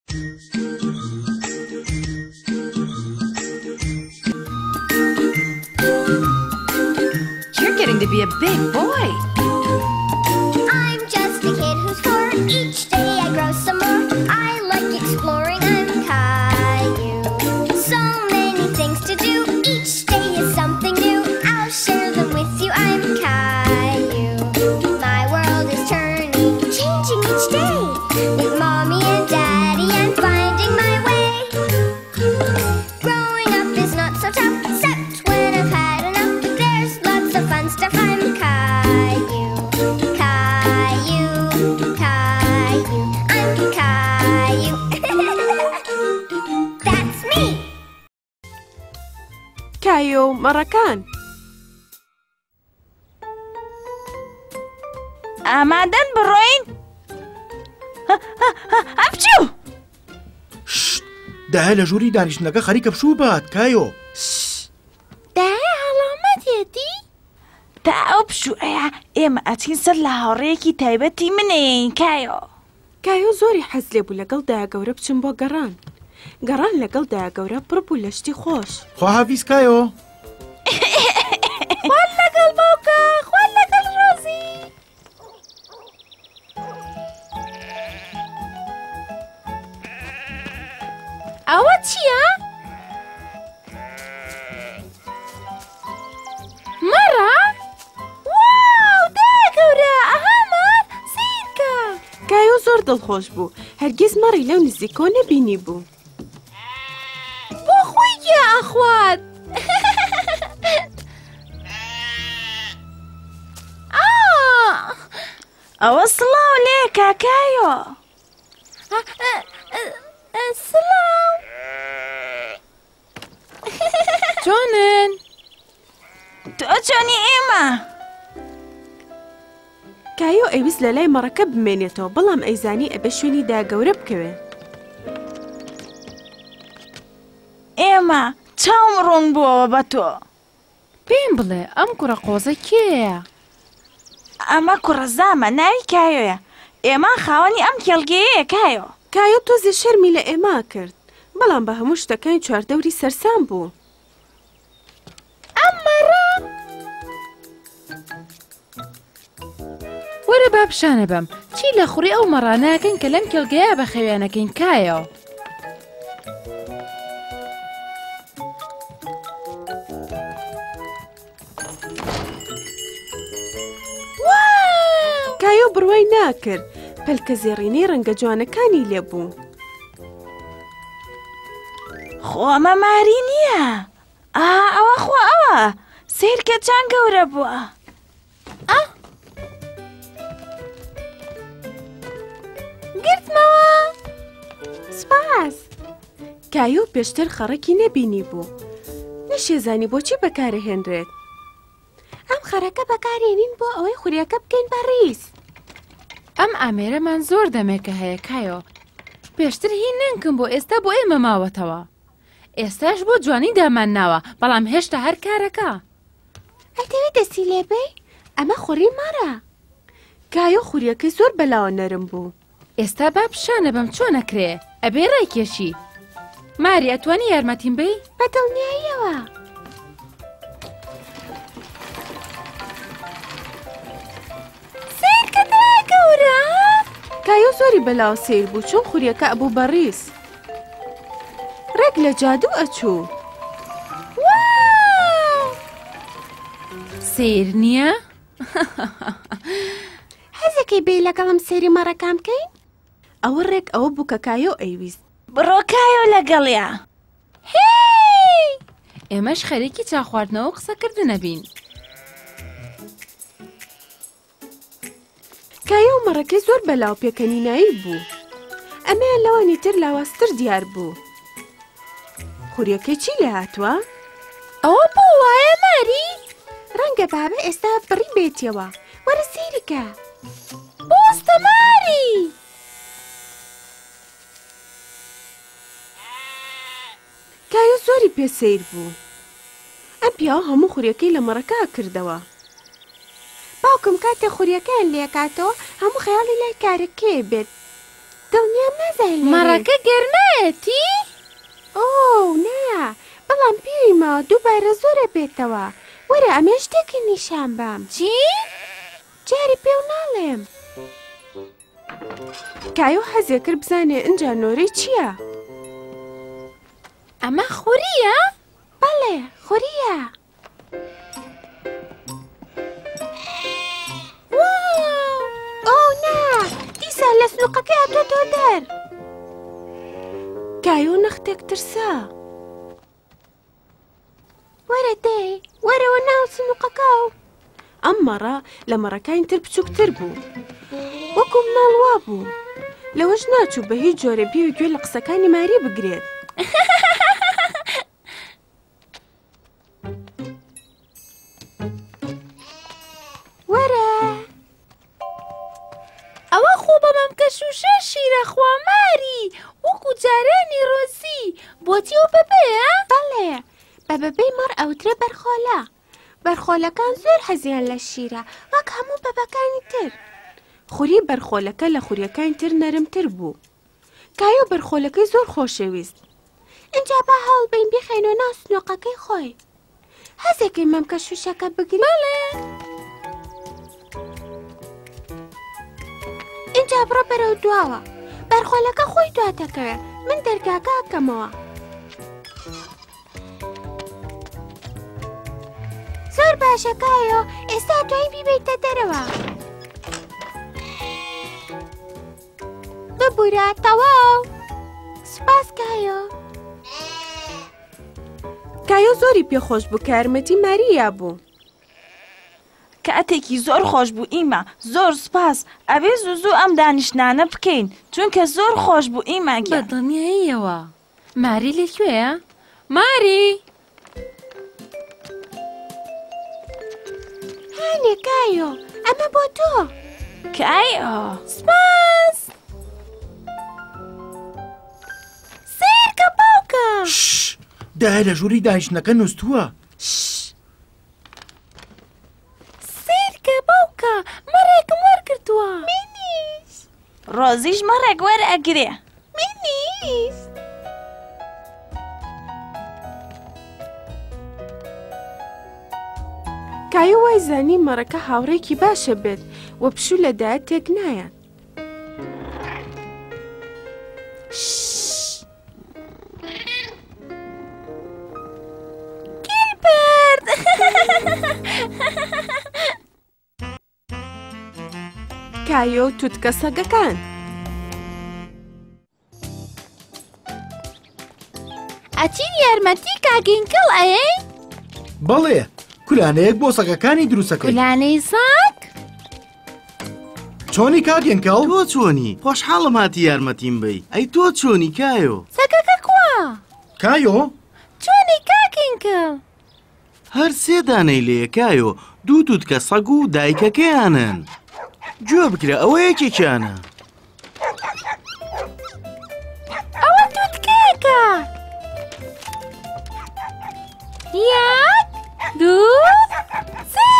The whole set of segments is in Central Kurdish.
You're getting to be a big boy. I'm just a kid who's 4. Each day I grow some more. I like exploring. I'm Caillou. So many things to do. Each day is something new. I'll share them with you. I'm Caillou. My world is turning, changing each day. With Mommy and Daddy, I'm finding my way. Growing up is not so tough, except when I've had enough. But there's lots of fun stuff. I'm Caillou. Caillou, Caillou, I'm Caillou. That's me. کایۆ مەڕەکان ئامادەن بڕۆین؟ ئەفچوو! داهێ لە ژووری دانیشتنەکە خەریکە بشوو بات کایۆ. داهێ هەڵامەتێتی؟ تا ئەو پشووەیە ئێمە ئەچین سەر لە هاوڕێیەکی تایبەتی منێن کایۆ. کایۆ زۆری حەز لێ بوو لەگەڵ دایەگەورە بچن بۆ گەڕان لەگەڵ دایەگەورە پڕ بوو لە شتی خۆش. خواهاویست کایۆ. خوان لەگەڵ باوکە، خوان لەگەڵ ڕۆزی. ئەوە چییە؟ مەڕە؟ واو دایەگەورە ئەهامان سیرکە. کایۆ زۆر دڵخۆش بوو هەرگیز مەڕی لەو نزیکۆ نەبینی بوو. بۆ خۆی گیا ئەخوات. ئەوە سڵاو لێ کاکایۆ. سڵاو. چۆنن؟ تۆ چۆنی ئێمە؟ کایۆ ئەویست لە لای مەڕەکە بمێنێتەوە بەڵام ئەیزانی ئەبێ شوێنی دایەگەورە بکەوێ. ئێمە چاوم ڕوون بووەوە بە تۆ. پێم بڵێ ئەم کوڕە قۆزە کێیە؟ ئەمە کوڕەزامە ناوی کایۆیە. ئێمە خاوەنی ئەم کێڵگەیەیە کایۆ. کایۆ تۆزێ شەرمی لە ئێمە کرد بەڵام بە هەموو شتەکانی چواردەوری سەرسام بوو. ئەم مەڕە؟ وەرە با پیشانە بەم چی لە خوڕی ئەو مەڕاناکەن کە لەم کێڵگەیە بە خەویانەکەین کایۆ. کایۆ بڕوای ناکرد پەلکە زێڕینەی ڕەنگە جوانەکانی لێبوو. خۆ ئەمە ماری نییە. ئەوە خۆ ئەوە سیرکە چەند گەورە بووە. گرتمەوە. سپاس. کایۆ پێشتر خەڕێکی نەبینی بوو نەشێزانی بۆچی بەکارەهێنرێت. ئەم خەرەکە بەکارێنین بۆ ئەوەی خوریەکە بکەین بە ڕیز. ئەم ئامێرەمان زۆر دەمێکە هەیە کایۆ. پێشتر هی ننکم بۆ ئێستا بۆ ئێمە ماوەتەوە. ئێستاش بۆ جوانی دامان ناوە بەڵام هێشتا هەر کارەکە. ئەتەوێت دەستی لێبێ؟ ئەمە خوڕی مەڕە. کایۆ خوریەکەی زۆر بەلاوە نەرم بوو. ئێستا با پیشانە بەم چۆنەکرێ ئەبێ ڕێکێشی. ماری ئەتوانی یارمەتیم بی؟ بەدڵنیاییەوە. سیرکە دایەگەورە. کایۆ زۆری بەلاوە سیر بوو چون خوریەکە ئەبوو بەڕیز. ڕێک لە جادوو ئەچوو. سیر نییە؟ حەزەکەی بێ لەگەڵم سێری مەڕەکان بکەین؟ ئەوە ڕێک ئەوە بوو کە کایۆ ئەیویست. بڕۆ کایۆ لەگەڵیا. هی! ئێمەش خەریکی چا خواردنەوە قسەکردنە بین. کایۆ مەڕەکەی زۆر بەلاو پێکەنینایی بوو. ئەمەیان لەوانی تر لاواستر دیار بوو. خوریەکەی چی لێ هاتووە؟ ئەوە بۆ وایە ماری؟ ڕەنگە بابە ئێستا بڕی بێتیەوە. وەرە سیرکە. بۆستە ماری! کایۆ زۆری پێسەیر بوو. ئەم پیاوە هەموو خوریەکەی لە مەڕەکە کردەوە. باوکم کاتێ خوریەکەیان لێکاتەوە هەموو خەیاڵی لای کارەکەی بێت. دڵنیام نازای مەڕەکە گەرمایەتی؟ ئۆ نا بەڵام پێوی ماوە دووبارە زۆرە بێتەوە وەرە ئەمێ شتێکی نیشان بام چی؟ جاری پێو ناڵێم کایۆ حەزێ کرد بزانێ ئەنجا نۆرەی چییە؟ ئەمە خوریە؟ بەڵێ خوریە ئۆ نا دیسان لە سنووقەکەی هاتۆتۆ دەر کایۆ نەختێک ترسا وەرە دەی وەرەوە ناو سنووقەکە و ئەم مەڕە لە مەڕەکانی تر بچووکتر بوو وەکو مناڵوا بوو لەوەش ناچوو بە هیچ جۆرە بێ گوێ لە قسەکانی ماری بگرێت وەرە ئەوە خۆ بە مەمکەشوشە شیرە خواماری وەکو جارانی ڕۆزی بۆتی ئەو بەبەیە؟ بەڵێ بە بەبەی مەڕ ئەوترێ بەرخۆلە بەرخۆلەکان زۆر حەزیان لە شیرە وەک هەموو بەبەکانی تر خوری بەرخۆلەکە لە خوریەکانی تر نەرمتر بوو کایۆ بەرخۆلەکەی زۆر خۆشەویست ئینجا با هەڵبین بیخەینەوە ناو سنووقەکەی خۆی هەزێکی مەمکەشوشەکە بگری؟ بەڵێ اینجا بڕۆ بەرەو دواوە بەرخۆلەکە خۆی دواتەکەوێ من دەرگاکە ئەکەمەوە زۆر باشە کایۆ ئێستا دوای بیبیتە دەرەوە ببوورە تەواو سوپاس کایۆ کایۆ زۆری پێخۆش بوو کە یارمەتی ماریا بوو کاتێکی زۆر خۆش بوو ئیمە زۆر سوپاس ئەبێ زوو ئەم دانیشتانە بکەین چونکە زۆر خۆش بوو ئیمەگە بە دڵنیاییەوە ماری لەکوێیە؟ ماری هانێ کایۆ ئەمە بۆ تۆ کایۆ سپاس سیرکە باوکە دای لە ژووری دانیشتنەکە نووسووە سیرکە باوکە مەڕێکم وەرگرتووە ڕۆزیش مەڕێک وەرئەگرێ منیش کایۆ وای زانی مەڕەکە هاوڕێکی باشە بێت و پشوو لەدایە تێک نایەن گیلبەرت کایۆ و تووتکە سەگەکان ئەچین یارمەتی کاگینکڵ ئەیەی؟ بەڵێ کولانەیەک بۆ سەگەکانی دروستەکەی کولانەی ساک؟ چۆنی کاگێنکەڵ؟ تۆ چۆنی؟ خۆشحاڵم هاتی یارمەتیم بی ئەی تۆ چۆنی کایۆ؟ سەگەکە کووە؟ کایۆ؟ چۆنی کاگینکڵ؟ هەر سێ دانەی لێیە کایۆ دوو تووتکە سەگ و دایکەکەیانن گوێ بگرە ئەوە یەکێکیانە ئەوە تووتکەیەکە یەک دوو سێ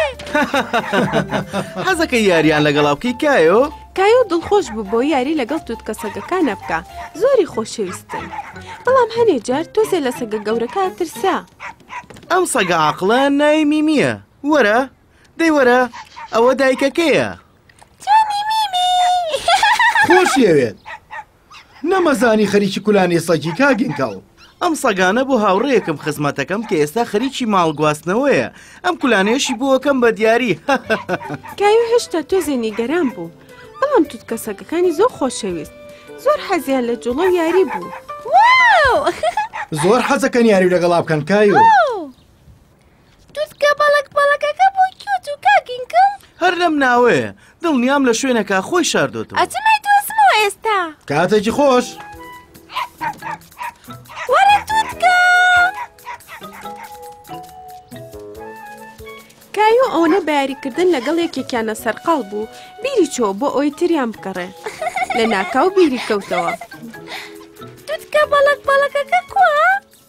حەزەکە یاریان لەگەڵا بکەی کایۆ؟ کایۆ دڵخۆش بوو بۆ یاری لەگەڵ تووتکە سەگەکانە بکە زۆری خۆشەویستن بەڵام هەنێ جار تۆزێ لە سەگە گەورەکە ترسا ئەم سەگە عەقڵە ناوی میمیە وەرە دەی وەرە ئەوە دایکەکەیە جۆنی میمی خۆشیەوێت نەمەزانی خەریکی کولانێ سەگی کاگێنکەڵ ئەم سەگانە بۆ هاوڕێیەکم خزمەتەکەم کە ئێستا خەریکی ماڵگواستنەوەیە ئەم کولانێشی بۆەکەم بە دیاری کایۆ هێشتا تۆزێ نیگەران بوو بەڵام تووتکە سەگەکانی زۆر خۆشەویست زۆر حەزیان لە جوڵە و یاری بوو واو زۆر حەزەکەن یاری لەگەڵا بکەن کایۆ تووتکە بەڵەکەکە بۆ کیوت و کاگینکڵ هەر لەم ناوەیە دڵنیام لە شوێنەکە خۆی شاردۆتەوە ئەچمای دۆزمەوە ئێستا کاتێکی خۆش وەرە تووتکە کایۆ ئەوەنە بەیاریکردن لەگەڵ یەکێکیانە سەرقاڵ بوو بیری چۆ بۆ ئەوی تریان بکەڕێ لە ناکاو بیری کەوتەوە تووتکە بەڵەکەکە کووە؟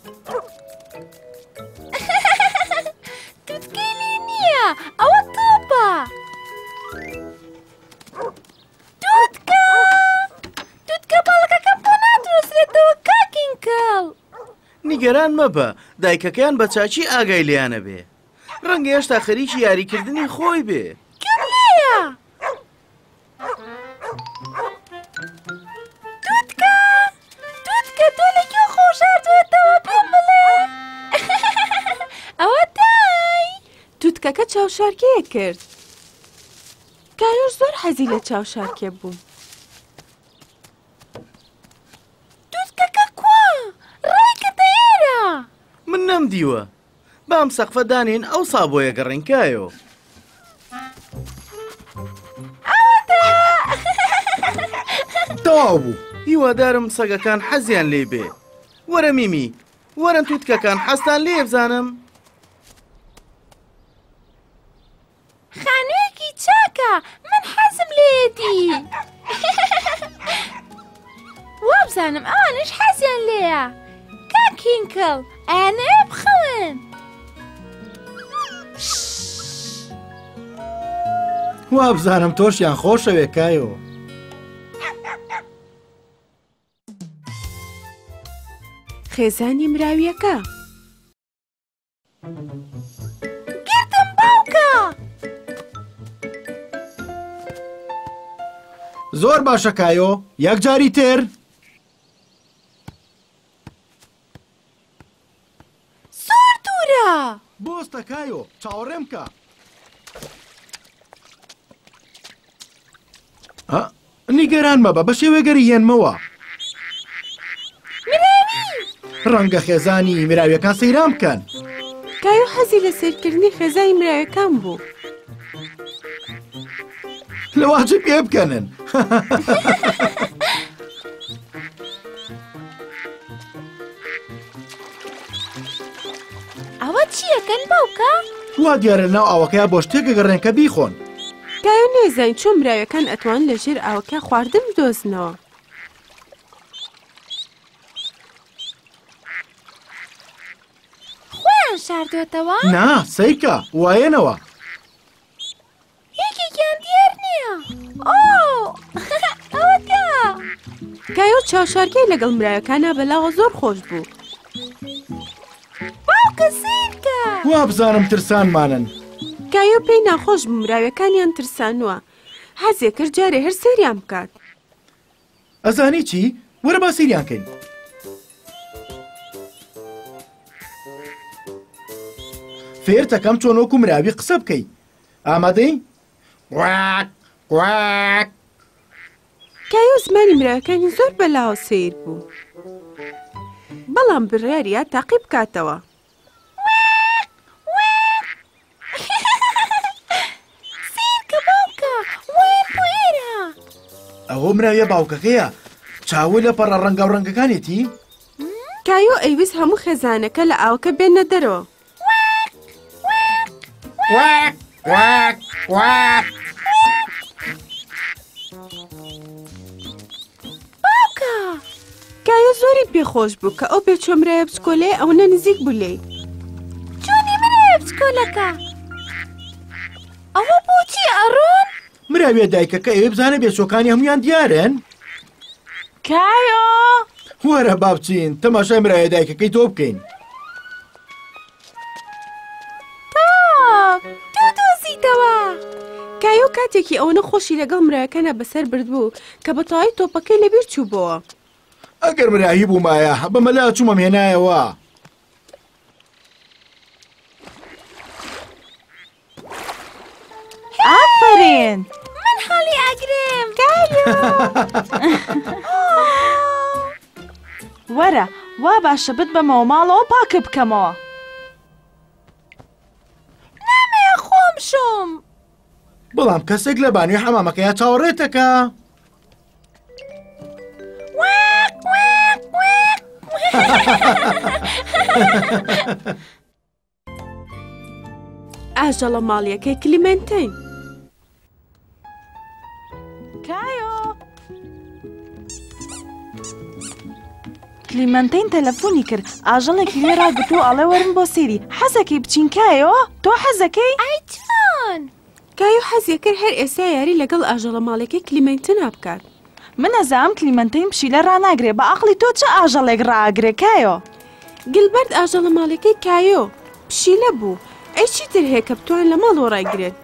تووتکەی لێ نییە ئەوە تۆپە تووتکە نیگەران مەبە دایکەکەیان بە چاچی ئاگای لیانە بێ ڕەنگە هێشتا خەریکی یاریکردنی خۆی بێ توتکە تۆ لە کێ خۆشاردوێتەوە پێم بڵێ ئەوە دای توتکەکە چاوشارکەیە کرد کایۆش زۆر حەزی لە چاوشارکێ بوو توتکەکە کوا ڕێکەتە ئێرە من نەمدیوە بام سەقفە دانین ئەو سابۆیە گەڕێنکایۆ تەواو بوو هیوادارم سەگەکان حەزیان لێ بێ وەرە میمی وەرن توتکەکان حەستان لێ بزانم خانوویەکی چاکە من حەزم لێتی وابزانم ئەوانش حەزیان لێیە کاکینکڵ ئەیانەوێ بخەون وا بزانم تۆشیان خۆشەوێ کایۆ خێزانی مراویەکە گرتم باوکە زۆر باشە کایۆ یەک جاری تر زۆر دوورە بۆستە کایۆ چاوەڕێم کە نیگەران مەبە بە شێوەگەری هێنمەوە ڕەنگە خێزانی مراویەکان سەیران بکەن کایۆ حەزی لە سیرکردنی خێزانی مراویەکان بوو لەواجب پێ بکەنن ئەوە چیەکەن باوکە؟ وا دیارە ناو ئاوەکەیە بۆ شتێکە گەڕێنکە بیخۆن کایۆ نێزانین چۆن مراویەکان ئەتوان لە ژێر ئاوەکە خواردن بدۆزنەوە خۆیان شاردوێتەوە؟ نا سەیکە وایەنەوە یەکێکیان دیار نییە ئەوەکە کایۆ چاوشارکەی لەگەڵ مراویەکانە بەلاوە زۆر خۆش بوو باوکە سیرکە وا بزانم ترسانمانن کایۆ پێی ناخۆش بوو مراویەکانیان ترسانووە حەزێ کرد جارێ هەر سەیریان بکات ئەزانی چی؟ وەرە با سەیریان کەین فێرتەکەم چۆن وەکو مراوی قسە بکەی ئامادەی؟ قواک قواک کایۆ زمانی مراویەکانی زۆر بەلاوە سیر بوو بەڵام بڕیاریە تاقی بکاتەوە سیرکە باوکە وایە بۆ ئێرە ئەوە مراویە باوکەکەیە چاوی لە پەڕە ڕەنگە و ڕەنگەکانێتی؟ کایۆ ئەیویست هەموو خێزانەکە لە ئاوەکە بێنە دەرەوە قواک قواک قواک باوکە کایۆ زۆری پێخۆش بوو کە ئەو بێچۆمرایە بچکۆلێ ئەوەنە نزیک بوو لێی چۆنی منایە بچکۆلەکە ئەوە بۆچی ئەڕۆن؟ مراویە دایکەکە ئێوە بزانە بێچۆکانی هەمویان دیارن؟ کایۆ وەرە با بچین تەماشای مراویە دایکەکەی تۆ بکەین تۆ دۆزیتەوە کایۆ کاتێکی ئەوەنە خۆشی لەگەڵ مراویەکانە بەسەر بردبوو کە بەتەواوی تۆپەکەی لەبیر چوو بووە ئەگەر مراهی بوومایە بەمەلا چوومەم هێنایەوە ئافرین من هەڵی ئەگرم کایۆ وەرە وا باشە بتبەمەوە ماڵەوە پاکە بکەمەوە نامەیە خۆم شۆم بەڵام کەسێک لە بانوی حەمامەکەیە چاوەڕێتەکە ئاژەڵە ماڵیەکەی کلیمەنتین کایۆ کلیمەنتین تەلەفۆنی کرد ئاژەڵێکی لێ ڕاگرتو ئەڵێ وەرن بۆ سێری حەزەکەی بچین کایۆ تۆ حەزەکەی ئای چۆن کایۆ حەزی کرد هەر ئێستا یاری لەگەڵ ئاژەڵە ماڵەکەی کلیمەنتنا بکات من ئەزام کلیمەنتین پشیلە ڕناگرێ بە عەقڵی تۆ چه ئاژەڵێک ڕاگرێ کایۆ گلبەرد ئاژەڵە ماڵەکەی کایۆ پشیلە بوو. ئەی چیتر هەیە کە بتوان لە ماڵ وەڕایگرێت؟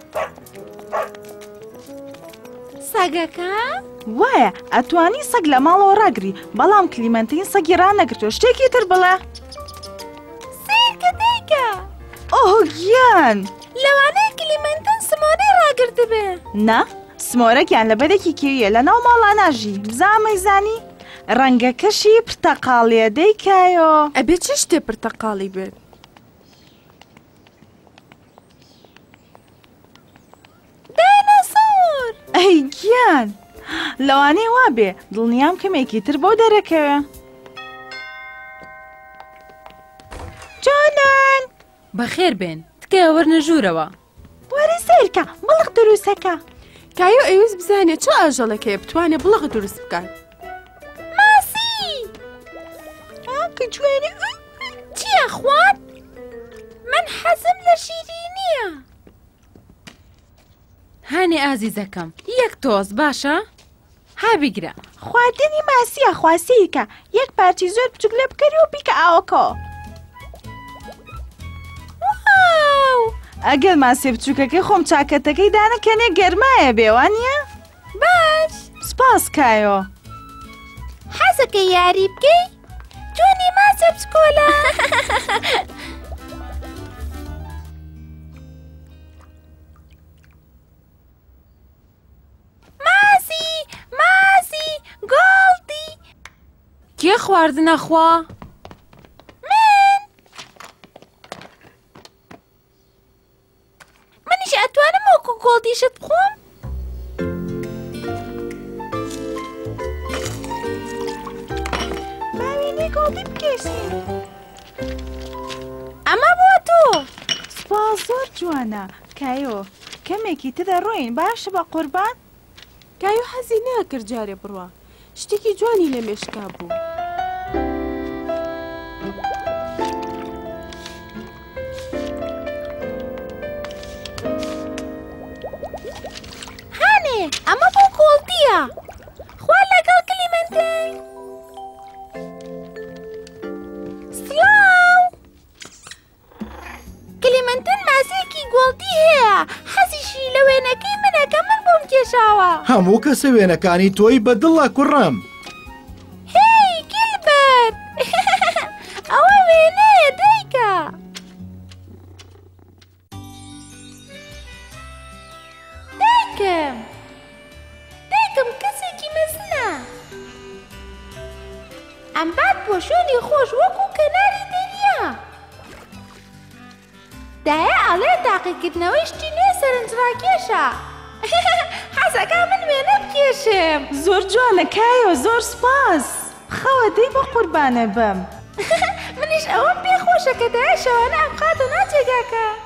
سەگەکە؟ وایە ئەتوانی سەگ لە ماڵەوە ڕاگری، بەڵام کلیمەنتین سەگی ڕانەگرتووە. شتێکی تر بڵێ. سیرکە دایکە. ئۆ گیان! لەوانەیە کلیمەنتین سمۆرەی ڕاگرتبێ. نا، سمۆرەکیان لە بەرێکی کێویە لە ناو ماڵا ناژی. بزانمەی زانی؟ ڕەنگەکەشی پرتەقاڵیە دەیکایۆ. ئەبێ چ شتێ پرتەقاڵی بێت؟ دایناسۆر! ئەی گیان! لەوانەیە وابێ دڵنیام کەمێکی تر بۆ دەرەکەوێ. جانان! بەخێر بێن، تکایە وەرنە ژوورەوە. وەرە سیرکە، بڵق دروستەکە. کایۆ ئەویست بزانێت چه ئاژەڵەکەیە بتوانێت بڵغ دروست بکات. ماسی! کە جوێنێ! چییە خوارد؟ من حەزم لە شیرینییە. هانێ ئازیزەکەم، یەک تۆز باشە؟ هابیگرە. خواردنی ماسیە خواسیکە، یەک پارچی زۆر بچوک لێ بکەری و بیکە ئاوەکە. ئەگەر ماسێ بچووکەکەی خۆم چاکەتەکەی دانەکەنێ گەرمایە بێوانە؟ باش! سپاس کایۆ. حەزەکە یاری بکەی؟ جوانی ماسە بچکۆلە. ماسی! ماسی! گۆڵدی! کێ خواردنە خوا؟ منیش ئەتوانم وەکو گۆڵدیشت بخۆم؟ باوێنەی گۆڵدی بکێشین. ئەمە بۆ تۆ. سپاس زۆر جوانە. کایۆ کەمێکی تدا ڕۆین باشە بە قوربان؟ کایۆ حەزی ناکرد جارێ بڕوە. شتێکی جوانی لە مێشکا بوو. هانێ ئەمە بۆ گۆڵدیە. خوا لەگەڵ کلیمەنتین. سڵاو! کلیمەنتین ماسێکی گۆڵدی هەیە. حەزیشی لە وێنەکەی منەکە من بۆم کێشاوە. هەموو کەسە وێنەکانی تۆی بەدڵە کوڕم. هی گیلبەرت! ئەوە وێنەیە دایکە. دایکم کەسێکی مەزنە. ئەم بات بۆ شوێنی خۆش وەکو کەناری دەریا. دایە ئەڵێ تاقیکردنەوەی شتی نوێ سەرنجڕاکێشە. حەزەکە من وێنە بکێشم. زۆر جوانە کایۆ، زۆر سپاس. خەوە دەی بە قوربانە بم. منیش ئەوەم پێ خۆشە کە دایە شەوانە ئەم خاتە ناجێگاکە.